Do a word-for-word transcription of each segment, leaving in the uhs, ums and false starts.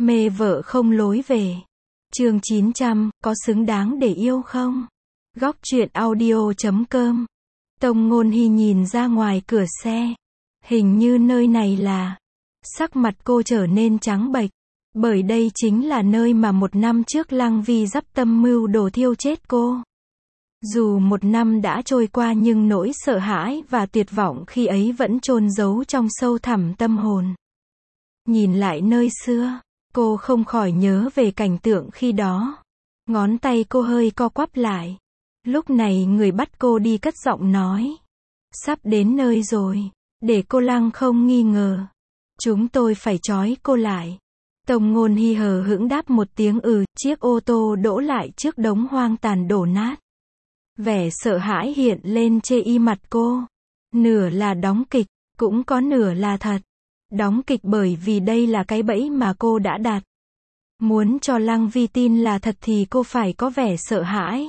Mê vợ không lối về. Chương chín trăm, có xứng đáng để yêu không? Góc truyện audio chấm com. Tông Ngôn Hy nhìn ra ngoài cửa xe. Hình như nơi này là... Sắc mặt cô trở nên trắng bệch. Bởi đây chính là nơi mà một năm trước Lăng Vi dắp tâm mưu đồ thiêu chết cô. Dù một năm đã trôi qua nhưng nỗi sợ hãi và tuyệt vọng khi ấy vẫn chôn giấu trong sâu thẳm tâm hồn. Nhìn lại nơi xưa, cô không khỏi nhớ về cảnh tượng khi đó. Ngón tay cô hơi co quắp lại. Lúc này người bắt cô đi cất giọng nói. Sắp đến nơi rồi. Để cô Lăng không nghi ngờ. Chúng tôi phải trói cô lại. Tông Ngôn Hy hờ hững đáp một tiếng ừ, chiếc ô tô đỗ lại trước đống hoang tàn đổ nát. Vẻ sợ hãi hiện lên trên y mặt cô. Nửa là đóng kịch, cũng có nửa là thật. Đóng kịch bởi vì đây là cái bẫy mà cô đã đặt. Muốn cho Lăng Vi tin là thật thì cô phải có vẻ sợ hãi.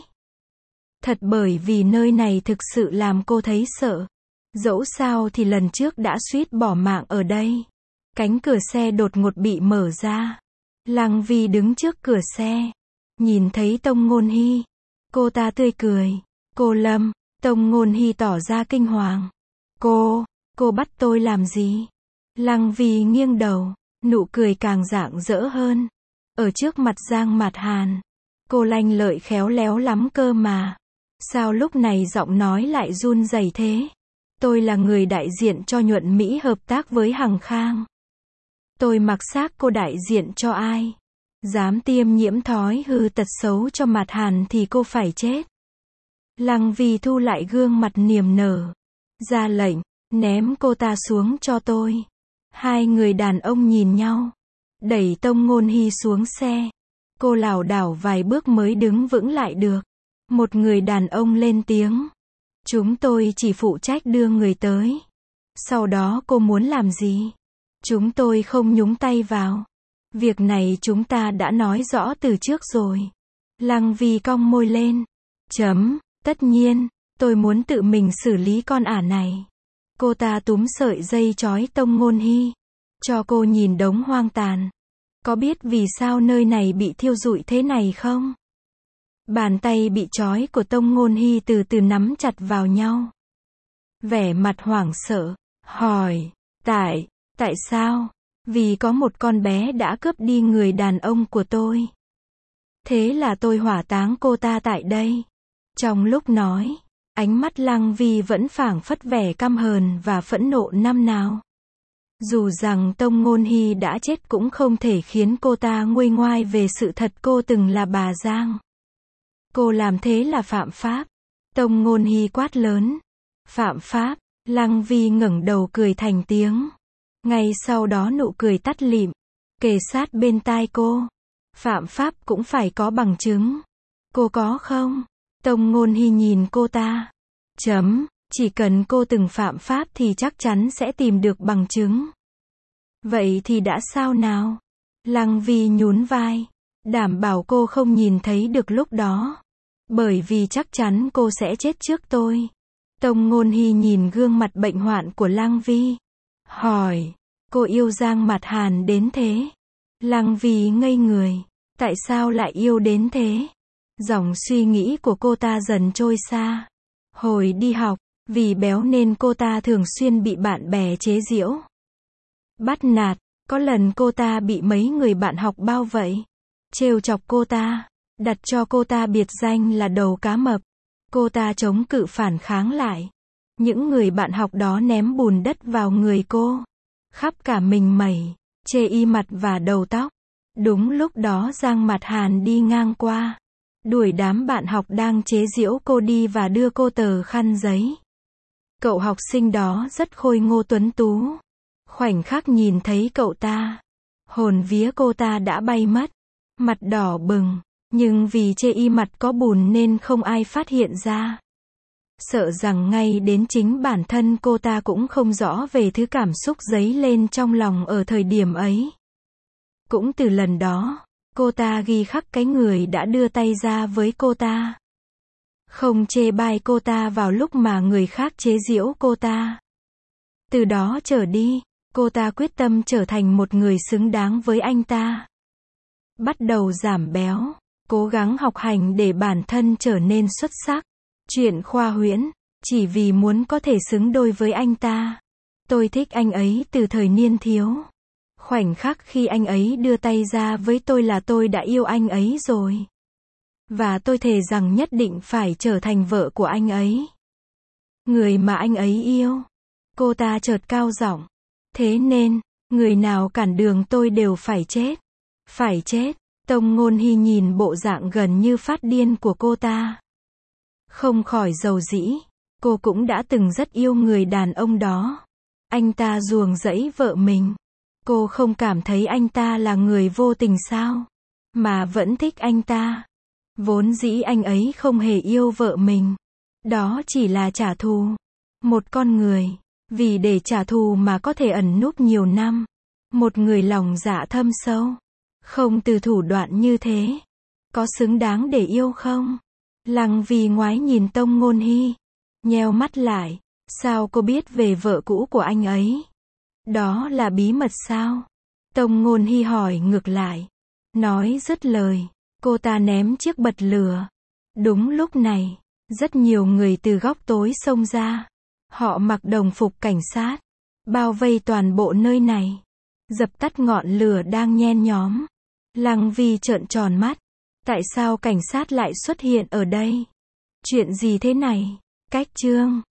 Thật bởi vì nơi này thực sự làm cô thấy sợ. Dẫu sao thì lần trước đã suýt bỏ mạng ở đây. Cánh cửa xe đột ngột bị mở ra. Lăng Vi đứng trước cửa xe. Nhìn thấy Tông Ngôn Hy. Cô ta tươi cười. Cô Lâm. Tông Ngôn Hy tỏ ra kinh hoàng. Cô, cô bắt tôi làm gì? Lăng Vi nghiêng đầu. Nụ cười càng rạng rỡ hơn. Ở trước mặt Giang Mạt Hàn. Cô lanh lợi khéo léo lắm cơ mà. Sao lúc này giọng nói lại run rẩy thế? Tôi là người đại diện cho Nhuận Mỹ hợp tác với Hằng Khang. Tôi mặc xác cô đại diện cho ai? Dám tiêm nhiễm thói hư tật xấu cho Mạt Hàn thì cô phải chết. Lăng Vi thu lại gương mặt niềm nở. Ra lệnh, ném cô ta xuống cho tôi. Hai người đàn ông nhìn nhau. Đẩy Tông Ngôn Hy xuống xe. Cô lảo đảo vài bước mới đứng vững lại được. Một người đàn ông lên tiếng. Chúng tôi chỉ phụ trách đưa người tới. Sau đó cô muốn làm gì? Chúng tôi không nhúng tay vào. Việc này chúng ta đã nói rõ từ trước rồi. Lăng Vi cong môi lên. Chấm, tất nhiên, tôi muốn tự mình xử lý con ả này. Cô ta túm sợi dây trói Tông Ngôn Hy. Cho cô nhìn đống hoang tàn. Có biết vì sao nơi này bị thiêu rụi thế này không? Bàn tay bị trói của Tông Ngôn Hy từ từ nắm chặt vào nhau. Vẻ mặt hoảng sợ, hỏi, tại, tại sao? Vì có một con bé đã cướp đi người đàn ông của tôi. Thế là tôi hỏa táng cô ta tại đây. Trong lúc nói, ánh mắt Lăng Vi vẫn phảng phất vẻ căm hờn và phẫn nộ năm nào. Dù rằng Tông Ngôn Hy đã chết cũng không thể khiến cô ta nguôi ngoai về sự thật cô từng là bà Giang. Cô làm thế là phạm pháp. Tông Ngôn Hy quát lớn. Phạm pháp. Lăng Vi ngẩng đầu cười thành tiếng. Ngay sau đó nụ cười tắt lịm. Kề sát bên tai cô. Phạm pháp cũng phải có bằng chứng. Cô có không? Tông Ngôn Hy nhìn cô ta. Chấm. Chỉ cần cô từng phạm pháp thì chắc chắn sẽ tìm được bằng chứng. Vậy thì đã sao nào? Lăng Vi nhún vai. Đảm bảo cô không nhìn thấy được lúc đó. Bởi vì chắc chắn cô sẽ chết trước tôi. Tông Ngôn Hy nhìn gương mặt bệnh hoạn của Lăng Vi. Hỏi. Cô yêu Giang Mạt Hàn đến thế? Lăng Vi ngây người. Tại sao lại yêu đến thế? Dòng suy nghĩ của cô ta dần trôi xa. Hồi đi học, vì béo nên cô ta thường xuyên bị bạn bè chế giễu. Bắt nạt. Có lần cô ta bị mấy người bạn học bao vây. Trêu chọc cô ta. Đặt cho cô ta biệt danh là đầu cá mập. Cô ta chống cự phản kháng lại. Những người bạn học đó ném bùn đất vào người cô. Khắp cả mình mẩy, chê y mặt và đầu tóc. Đúng lúc đó Giang Mạt Hàn đi ngang qua. Đuổi đám bạn học đang chế giễu cô đi và đưa cô tờ khăn giấy. Cậu học sinh đó rất khôi ngô tuấn tú. Khoảnh khắc nhìn thấy cậu ta. Hồn vía cô ta đã bay mất. Mặt đỏ bừng. Nhưng vì chê y mặt có bùn nên không ai phát hiện ra. Sợ rằng ngay đến chính bản thân cô ta cũng không rõ về thứ cảm xúc dấy lên trong lòng ở thời điểm ấy. Cũng từ lần đó, cô ta ghi khắc cái người đã đưa tay ra với cô ta. Không chê bai cô ta vào lúc mà người khác chế giễu cô ta. Từ đó trở đi, cô ta quyết tâm trở thành một người xứng đáng với anh ta. bắt đầu giảm béo, cố gắng học hành để bản thân trở nên xuất sắc. Chuyện khoa huyễn, chỉ vì muốn có thể xứng đôi với anh ta. Tôi thích anh ấy từ thời niên thiếu. Khoảnh khắc khi anh ấy đưa tay ra với tôi là tôi đã yêu anh ấy rồi. Và tôi thề rằng nhất định phải trở thành vợ của anh ấy. Người mà anh ấy yêu. Cô ta chợt cao giọng. Thế nên, người nào cản đường tôi đều phải chết. Phải chết. Tông Ngôn Hy nhìn bộ dạng gần như phát điên của cô ta. Không khỏi dầu dĩ. Cô cũng đã từng rất yêu người đàn ông đó. Anh ta ruồng rẫy vợ mình. Cô không cảm thấy anh ta là người vô tình sao? Mà vẫn thích anh ta. Vốn dĩ anh ấy không hề yêu vợ mình. Đó chỉ là trả thù. Một con người, vì để trả thù mà có thể ẩn núp nhiều năm. Một người lòng dạ thâm sâu. Không từ thủ đoạn như thế. Có xứng đáng để yêu không? Lăng Vi ngoái nhìn Tông Ngôn Hy. Nheo mắt lại. Sao cô biết về vợ cũ của anh ấy? Đó là bí mật sao? Tông Ngôn Hy hỏi ngược lại. Nói dứt lời, cô ta ném chiếc bật lửa. Đúng lúc này, rất nhiều người từ góc tối xông ra. Họ mặc đồng phục cảnh sát, bao vây toàn bộ nơi này, dập tắt ngọn lửa đang nhen nhóm. Lăng Vi trợn tròn mắt. Tại sao cảnh sát lại xuất hiện ở đây? Chuyện gì thế này? Cách chương